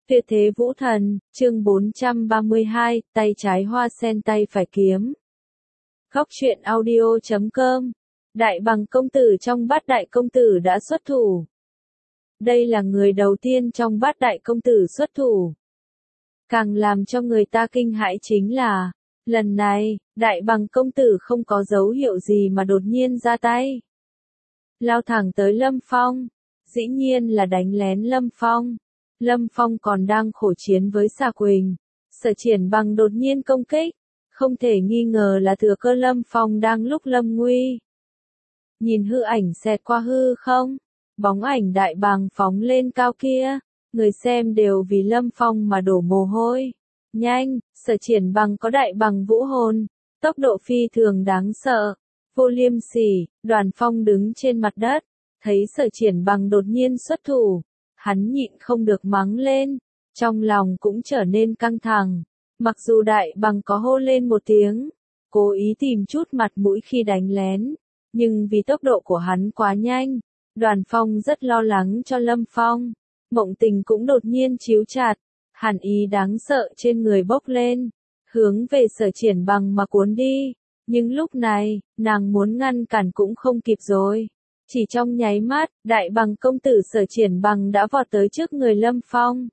Tuyệt thế vũ thần, chương 432, tay trái hoa sen tay phải kiếm. Góc truyện audio.com. Đại bằng công tử trong bát đại công tử đã xuất thủ. Đây là người đầu tiên trong bát đại công tử xuất thủ. Càng làm cho người ta kinh hãi chính là, lần này, đại bằng công tử không có dấu hiệu gì mà đột nhiên ra tay. Lao thẳng tới Lâm Phong, dĩ nhiên là đánh lén Lâm Phong. Lâm Phong còn đang khổ chiến với Xà Quỳnh. Sở Triển Bằng đột nhiên công kích, không thể nghi ngờ là thừa cơ Lâm Phong đang lúc lâm nguy. Nhìn hư ảnh xẹt qua hư không, bóng ảnh đại bàng phóng lên cao kia, người xem đều vì Lâm Phong mà đổ mồ hôi. Nhanh, Sở Triển Bằng có đại bằng vũ hồn, tốc độ phi thường đáng sợ. Vô Liêm Sỉ, Đoàn Phong đứng trên mặt đất, thấy Sở Triển Bằng đột nhiên xuất thủ. Hắn nhịn không được mắng lên, trong lòng cũng trở nên căng thẳng. Mặc dù đại bằng có hô lên một tiếng, cố ý tìm chút mặt mũi khi đánh lén, nhưng vì tốc độ của hắn quá nhanh, Đoàn Phong rất lo lắng cho Lâm Phong. Mộng Tình cũng đột nhiên chíu chặt, hàn ý đáng sợ trên người bốc lên, hướng về Sở Triển Bằng mà cuốn đi. Nhưng lúc này, nàng muốn ngăn cản cũng không kịp rồi. Chỉ trong nháy mắt, đại bằng công tử Sở Triển Bằng đã vọt tới trước người Lâm Phong.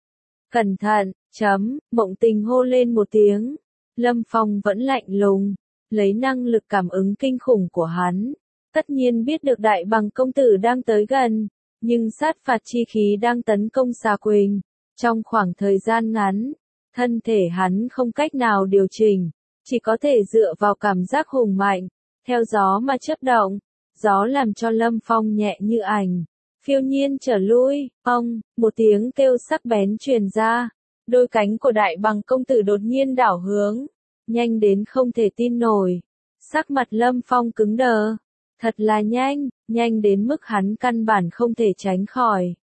Cẩn thận, Mộng Tình hô lên một tiếng. Lâm Phong vẫn lạnh lùng, lấy năng lực cảm ứng kinh khủng của hắn. Tất nhiên biết được đại bằng công tử đang tới gần, nhưng sát phạt chi khí đang tấn công Xà Quỳnh. Trong khoảng thời gian ngắn, thân thể hắn không cách nào điều chỉnh, chỉ có thể dựa vào cảm giác hùng mạnh, theo gió mà chớp động. Gió làm cho Lâm Phong nhẹ như ảnh, phiêu nhiên trở lui. Một tiếng kêu sắc bén truyền ra, đôi cánh của đại bằng công tử đột nhiên đảo hướng, nhanh đến không thể tin nổi. Sắc mặt Lâm Phong cứng đờ, thật là nhanh đến mức hắn căn bản không thể tránh khỏi.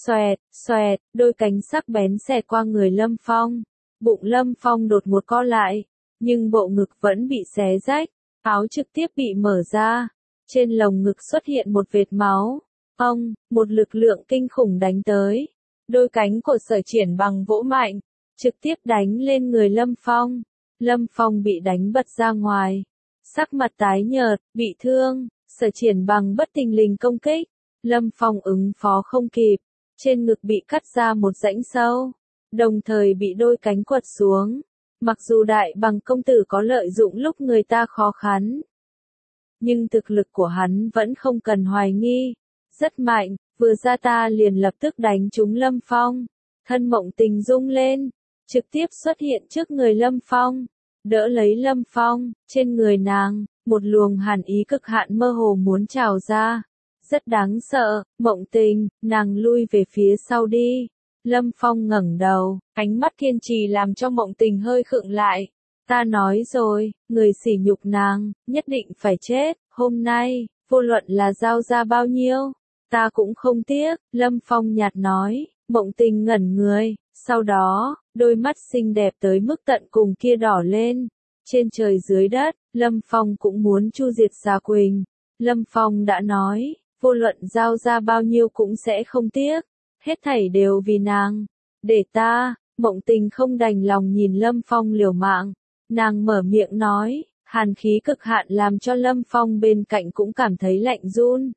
Xoẹt, đôi cánh sắc bén xẹt qua người Lâm Phong, bụng Lâm Phong đột ngột co lại, nhưng bộ ngực vẫn bị xé rách, áo trực tiếp bị mở ra. Trên lồng ngực xuất hiện một vệt máu. Một lực lượng kinh khủng đánh tới. Đôi cánh của Sở Triển Bằng vỗ mạnh, trực tiếp đánh lên người Lâm Phong. Lâm Phong bị đánh bật ra ngoài. Sắc mặt tái nhợt, bị thương. Sở Triển Bằng bất thình lình công kích. Lâm Phong ứng phó không kịp. Trên ngực bị cắt ra một rãnh sâu. Đồng thời bị đôi cánh quật xuống. Mặc dù đại bằng công tử có lợi dụng lúc người ta khó khăn, nhưng thực lực của hắn vẫn không cần hoài nghi. Rất mạnh, vừa ra ta liền lập tức đánh trúng Lâm Phong. Thân Mộng Tình rung lên, trực tiếp xuất hiện trước người Lâm Phong, đỡ lấy Lâm Phong. Trên người nàng, một luồng hàn ý cực hạn mơ hồ muốn trào ra. Rất đáng sợ. Mộng Tình, nàng lui về phía sau đi. Lâm Phong ngẩng đầu, ánh mắt kiên trì làm cho Mộng Tình hơi khựng lại. Ta nói rồi, người sỉ nhục nàng, nhất định phải chết. Hôm nay, vô luận là giao ra bao nhiêu, ta cũng không tiếc. Lâm Phong nhạt nói. Mộng Tình ngẩn người, sau đó, đôi mắt xinh đẹp tới mức tận cùng kia đỏ lên. Trên trời dưới đất, Lâm Phong cũng muốn chu diệt Xà Quỳnh. Lâm Phong đã nói, vô luận giao ra bao nhiêu cũng sẽ không tiếc. Hết thảy đều vì nàng. Để ta. Mộng Tình không đành lòng nhìn Lâm Phong liều mạng. Nàng mở miệng nói, hàn khí cực hạn làm cho Lâm Phong bên cạnh cũng cảm thấy lạnh run.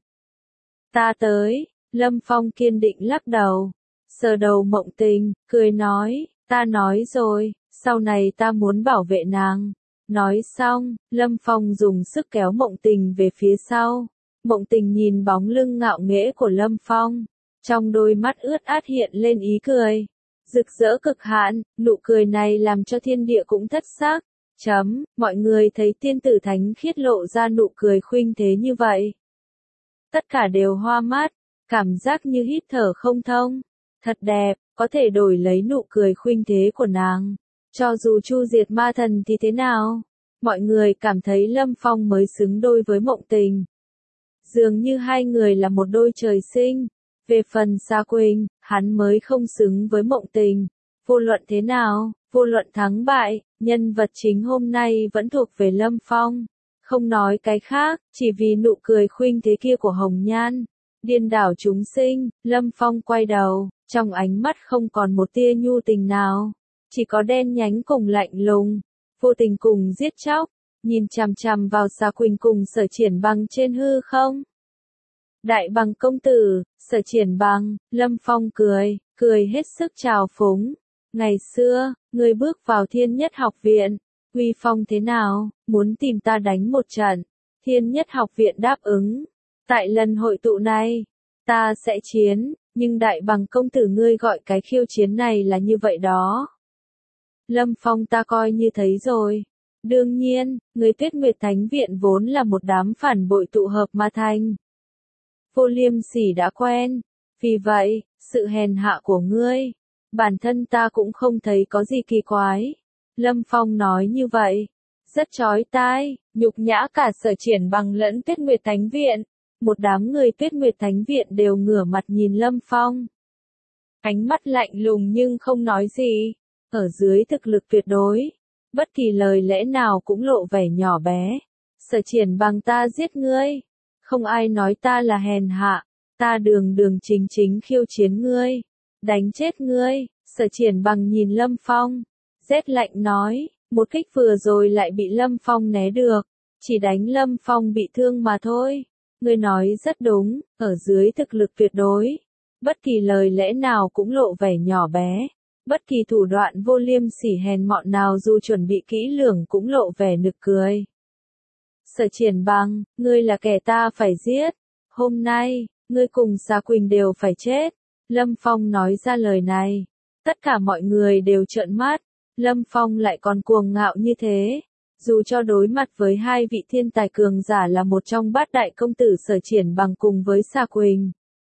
Ta tới. Lâm Phong kiên định lắc đầu, sờ đầu Mộng Tình, cười nói, ta nói rồi, sau này ta muốn bảo vệ nàng. Nói xong, Lâm Phong dùng sức kéo Mộng Tình về phía sau. Mộng Tình nhìn bóng lưng ngạo nghễ của Lâm Phong, trong đôi mắt ướt át hiện lên ý cười. Rực rỡ cực hạn, nụ cười này làm cho thiên địa cũng thất sắc. Mọi người thấy tiên tử thánh khiết lộ ra nụ cười khuynh thế như vậy, tất cả đều hoa mắt, cảm giác như hít thở không thông. Thật đẹp, có thể đổi lấy nụ cười khuynh thế của nàng. Cho dù chu diệt ma thần thì thế nào? Mọi người cảm thấy Lâm Phong mới xứng đôi với Mộng Tình. Dường như hai người là một đôi trời sinh. Về phần Xà Quỳnh, hắn mới không xứng với Mộng Tình. Vô luận thế nào, vô luận thắng bại, nhân vật chính hôm nay vẫn thuộc về Lâm Phong. Không nói cái khác, chỉ vì nụ cười khuynh thế kia của Hồng Nhan. Điên đảo chúng sinh. Lâm Phong quay đầu, trong ánh mắt không còn một tia nhu tình nào, chỉ có đen nhánh cùng lạnh lùng, vô tình cùng giết chóc, nhìn chằm chằm vào Sa Quỳnh cùng Sở Triển Bằng trên hư không. Đại Bằng công tử, Sở Triển Bằng, Lâm Phong cười hết sức trào phúng. Ngày xưa, ngươi bước vào Thiên Nhất Học Viện, uy phong thế nào, muốn tìm ta đánh một trận. Thiên Nhất Học Viện đáp ứng. Tại lần hội tụ này, ta sẽ chiến, nhưng Đại Bằng công tử ngươi gọi cái khiêu chiến này là như vậy đó. Lâm Phong ta coi như thấy rồi. Đương nhiên, người Tuyết Nguyệt Thánh Viện vốn là một đám phản bội tụ hợp mà thành. Vô Liêm Sỉ đã quen, vì vậy, sự hèn hạ của ngươi, bản thân ta cũng không thấy có gì kỳ quái. Lâm Phong nói như vậy, rất chói tai, nhục nhã cả Sở Triển Bằng lẫn Tuyết Nguyệt Thánh Viện. Một đám người Tuyết Nguyệt Thánh Viện đều ngửa mặt nhìn Lâm Phong. Ánh mắt lạnh lùng nhưng không nói gì, ở dưới thực lực tuyệt đối. Bất kỳ lời lẽ nào cũng lộ vẻ nhỏ bé. Sở Triển Bằng ta giết ngươi. Không ai nói ta là hèn hạ. Ta đường đường chính chính khiêu chiến ngươi. Đánh chết ngươi. Sở Triển Bằng nhìn Lâm Phong. Rét lạnh nói. Một kích vừa rồi lại bị Lâm Phong né được. Chỉ đánh Lâm Phong bị thương mà thôi. Ngươi nói rất đúng. Ở dưới thực lực tuyệt đối. Bất kỳ lời lẽ nào cũng lộ vẻ nhỏ bé. Bất kỳ thủ đoạn vô liêm sỉ hèn mọn nào dù chuẩn bị kỹ lưỡng cũng lộ vẻ nực cười. Sở Triển Bằng, ngươi là kẻ ta phải giết. Hôm nay, ngươi cùng Sa Quỳnh đều phải chết. Lâm Phong nói ra lời này. Tất cả mọi người đều trợn mắt. Lâm Phong lại còn cuồng ngạo như thế. Dù cho đối mặt với hai vị thiên tài cường giả là một trong bát đại công tử Sở Triển Bằng cùng với Sa Quỳnh.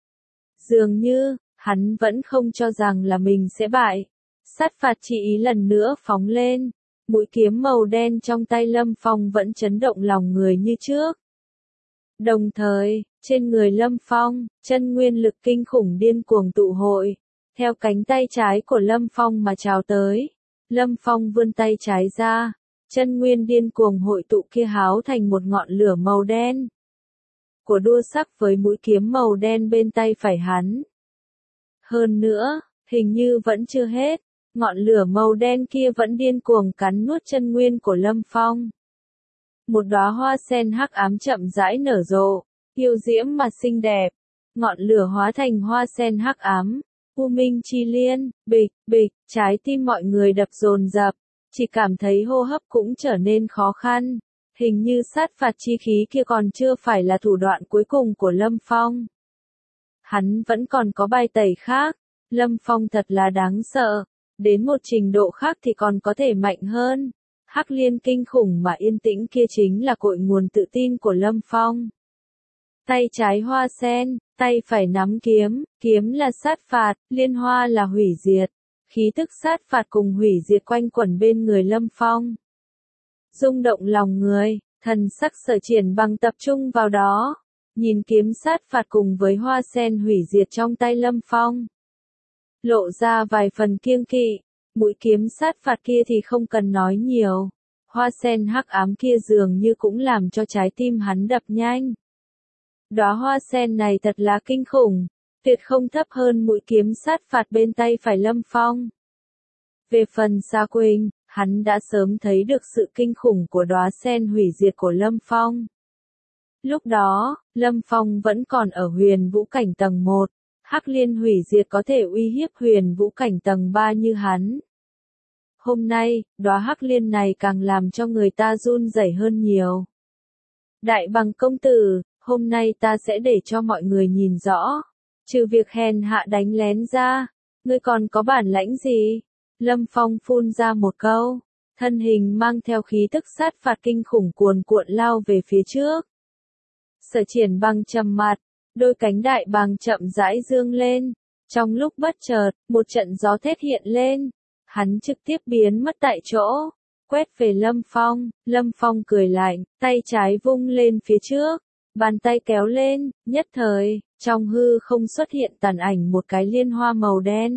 Dường như, hắn vẫn không cho rằng là mình sẽ bại. Sát phạt chi ý lần nữa phóng lên. Mũi kiếm màu đen trong tay Lâm Phong vẫn chấn động lòng người như trước. Đồng thời, trên người Lâm Phong, chân nguyên lực kinh khủng điên cuồng tụ hội. Theo cánh tay trái của Lâm Phong mà trào tới. Lâm Phong vươn tay trái ra. Chân nguyên điên cuồng hội tụ kia háo thành một ngọn lửa màu đen. Của đua sắc với mũi kiếm màu đen bên tay phải hắn. Hơn nữa, hình như vẫn chưa hết, ngọn lửa màu đen kia vẫn điên cuồng cắn nuốt chân nguyên của Lâm Phong. Một đóa hoa sen hắc ám chậm rãi nở rộ, yêu diễm mà xinh đẹp. Ngọn lửa hóa thành hoa sen hắc ám, u minh chi liên, bịch, bịch, trái tim mọi người đập dồn dập, chỉ cảm thấy hô hấp cũng trở nên khó khăn. Hình như sát phạt chi khí kia còn chưa phải là thủ đoạn cuối cùng của Lâm Phong. Hắn vẫn còn có bài tẩy khác. Lâm Phong thật là đáng sợ. Đến một trình độ khác thì còn có thể mạnh hơn. Hắc liên kinh khủng mà yên tĩnh kia chính là cội nguồn tự tin của Lâm Phong. Tay trái hoa sen, tay phải nắm kiếm, kiếm là sát phạt, liên hoa là hủy diệt. Khí tức sát phạt cùng hủy diệt quanh quẩn bên người Lâm Phong. Rung động lòng người, thần sắc Sở Triển Bằng tập trung vào đó. Nhìn kiếm sát phạt cùng với hoa sen hủy diệt trong tay Lâm Phong. Lộ ra vài phần kiêng kỵ, mũi kiếm sát phạt kia thì không cần nói nhiều. Hoa sen hắc ám kia dường như cũng làm cho trái tim hắn đập nhanh. Đóa hoa sen này thật là kinh khủng, tuyệt không thấp hơn mũi kiếm sát phạt bên tay phải Lâm Phong. Về phần Sa Quỳnh, hắn đã sớm thấy được sự kinh khủng của đóa sen hủy diệt của Lâm Phong. Lúc đó, Lâm Phong vẫn còn ở huyền vũ cảnh tầng 1, hắc liên hủy diệt có thể uy hiếp huyền vũ cảnh tầng 3 như hắn. Hôm nay, đóa hắc liên này càng làm cho người ta run rẩy hơn nhiều. Đại Bằng công tử, hôm nay ta sẽ để cho mọi người nhìn rõ. Trừ việc hèn hạ đánh lén ra, ngươi còn có bản lãnh gì? Lâm Phong phun ra một câu, thân hình mang theo khí tức sát phạt kinh khủng cuồn cuộn lao về phía trước. Sở Triển Bằng trầm mặt, đôi cánh đại bàng chậm rãi dương lên. Trong lúc bất chợt, một trận gió thét hiện lên. Hắn trực tiếp biến mất tại chỗ, quét về Lâm Phong. Lâm Phong cười lạnh, tay trái vung lên phía trước, bàn tay kéo lên, nhất thời, trong hư không xuất hiện tàn ảnh một cái liên hoa màu đen.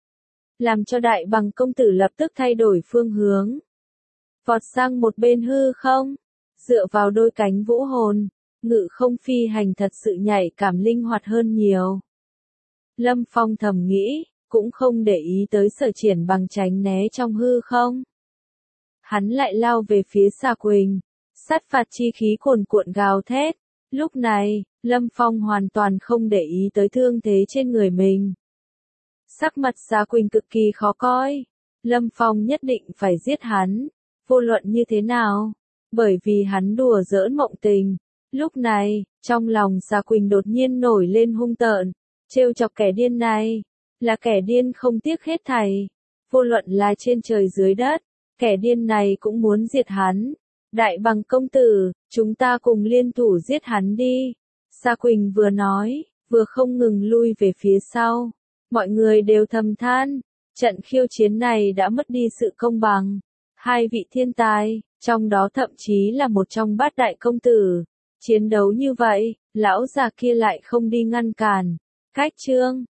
Làm cho Đại Bằng công tử lập tức thay đổi phương hướng. Vọt sang một bên hư không, dựa vào đôi cánh vũ hồn, ngự không phi hành thật sự nhạy cảm linh hoạt hơn nhiều. Lâm Phong thầm nghĩ, cũng không để ý tới Sở Triển Bằng tránh né trong hư không. Hắn lại lao về phía Sa Quỳnh, sát phạt chi khí cuồn cuộn gào thét. Lúc này, Lâm Phong hoàn toàn không để ý tới thương thế trên người mình. Sắc mặt Sa Quỳnh cực kỳ khó coi. Lâm Phong nhất định phải giết hắn, vô luận như thế nào, bởi vì hắn đùa giỡn Mộng Tình. Lúc này, trong lòng Sa Quỳnh đột nhiên nổi lên hung tợn, trêu chọc kẻ điên này, là kẻ điên không tiếc hết thảy, vô luận là trên trời dưới đất, kẻ điên này cũng muốn diệt hắn. Đại Bằng công tử, chúng ta cùng liên thủ giết hắn đi. Sa Quỳnh vừa nói, vừa không ngừng lui về phía sau. Mọi người đều thầm than, trận khiêu chiến này đã mất đi sự công bằng. Hai vị thiên tài, trong đó thậm chí là một trong bát đại công tử. Chiến đấu như vậy, lão già kia lại không đi ngăn cản. Cách chương